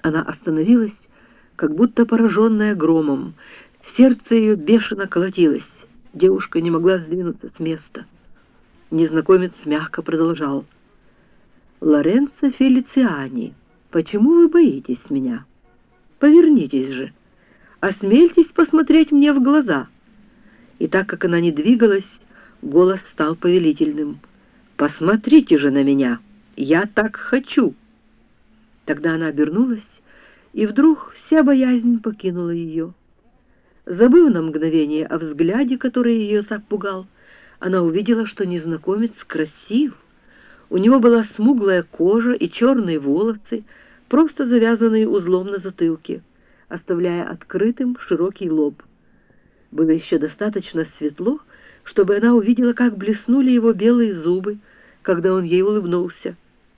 Она остановилась, как будто пораженная громом. Сердце ее бешено колотилось. Девушка не могла сдвинуться с места. Незнакомец мягко продолжал. «Лоренцо Фелициани, почему вы боитесь меня? Повернитесь же. Осмельтесь посмотреть мне в глаза». И так как она не двигалась, голос стал повелительным. «Посмотрите же на меня! Я так хочу!» Тогда она обернулась, и вдруг вся боязнь покинула ее. Забыв на мгновение о взгляде, который ее так пугал, она увидела, что незнакомец красив. У него была смуглая кожа и черные волосы, просто завязанные узлом на затылке, оставляя открытым широкий лоб. Было еще достаточно светло, чтобы она увидела, как блеснули его белые зубы, когда он ей улыбнулся.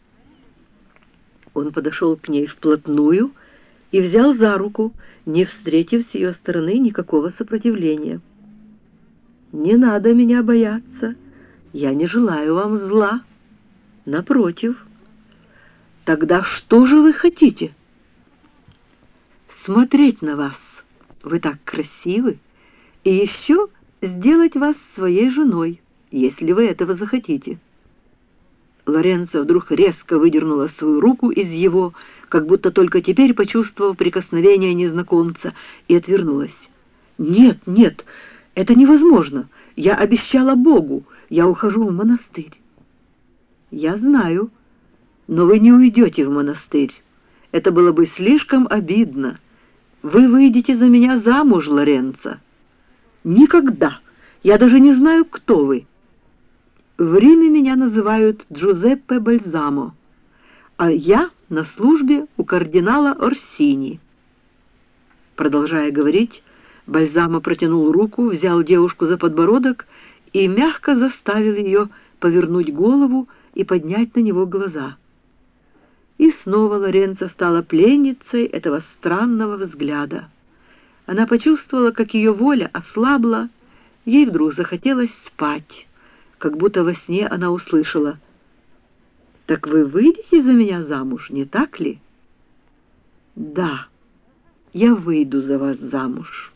Он подошел к ней вплотную и взял за руку, не встретив с ее стороны никакого сопротивления. «Не надо меня бояться, я не желаю вам зла. Напротив. Тогда что же вы хотите?» «Смотреть на вас. Вы так красивы. И еще сделать вас своей женой, если вы этого захотите». Лоренцо вдруг резко выдернула свою руку из его, как будто только теперь почувствовав прикосновение незнакомца, и отвернулась. «Нет, нет, это невозможно. Я обещала Богу. Я ухожу в монастырь». «Я знаю, но вы не уйдете в монастырь. Это было бы слишком обидно. Вы выйдете за меня замуж, Лоренцо». «Никогда! Я даже не знаю, кто вы». «В Риме меня называют Джузеппе Бальзамо, а я на службе у кардинала Орсини». Продолжая говорить, Бальзамо протянул руку, взял девушку за подбородок и мягко заставил ее повернуть голову и поднять на него глаза. И снова Лоренцо стала пленницей этого странного взгляда. Она почувствовала, как ее воля ослабла, ей вдруг захотелось спать, как будто во сне она услышала: «Так вы выйдете за меня замуж, не так ли?» «Да, я выйду за вас замуж».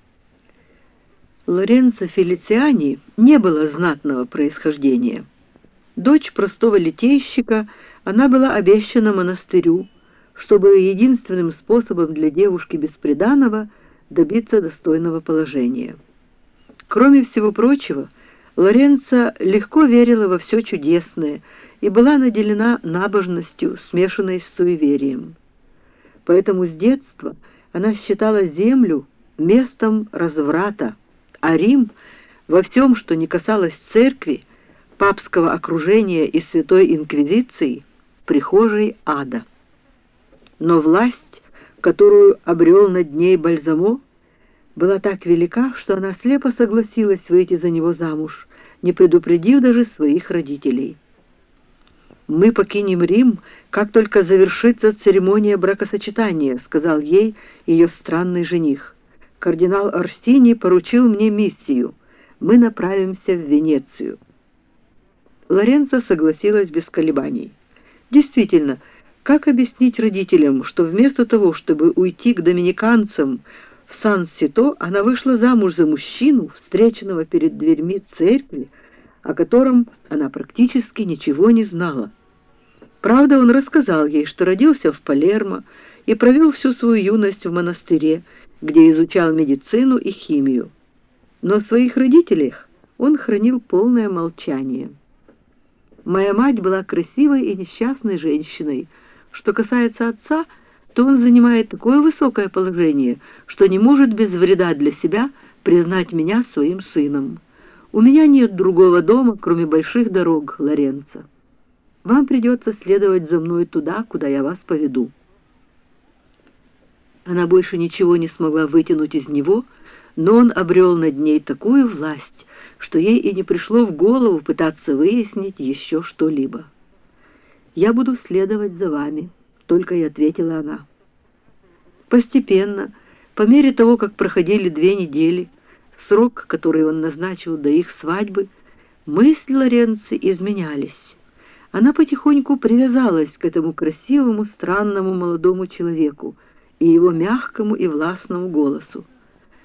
Лоренцо Фелициани не было знатного происхождения. Дочь простого литейщика, она была обещана монастырю, чтобы единственным способом для девушки бесприданного добиться достойного положения. Кроме всего прочего, Лоренцо легко верила во все чудесное и была наделена набожностью, смешанной с суеверием. Поэтому с детства она считала землю местом разврата, а Рим во всем, что не касалось церкви, папского окружения и святой инквизиции, прихожей ада. Но власть, которую обрел над ней Бальзамо, была так велика, что она слепо согласилась выйти за него замуж, не предупредив даже своих родителей. «Мы покинем Рим, как только завершится церемония бракосочетания», — сказал ей ее странный жених. «Кардинал Орсини поручил мне миссию. Мы направимся в Венецию». Лоренцо согласилась без колебаний. Действительно, как объяснить родителям, что вместо того, чтобы уйти к доминиканцам в Сан-Сито, она вышла замуж за мужчину, встреченного перед дверьми церкви, о котором она практически ничего не знала? Правда, он рассказал ей, что родился в Палермо и провел всю свою юность в монастыре, где изучал медицину и химию. Но о своих родителях он хранил полное молчание. «Моя мать была красивой и несчастной женщиной. Что касается отца, то он занимает такое высокое положение, что не может без вреда для себя признать меня своим сыном. У меня нет другого дома, кроме больших дорог, Лоренцо. Вам придется следовать за мной туда, куда я вас поведу». Она больше ничего не смогла вытянуть из него, но он обрел над ней такую власть, что ей и не пришло в голову пытаться выяснить еще что-либо. «Я буду следовать за вами», — только и ответила она. Постепенно, по мере того, как проходили 2 недели, срок, который он назначил до их свадьбы, мысли Лоренцо изменялись. она потихоньку привязалась к этому красивому, странному молодому человеку и его мягкому и властному голосу.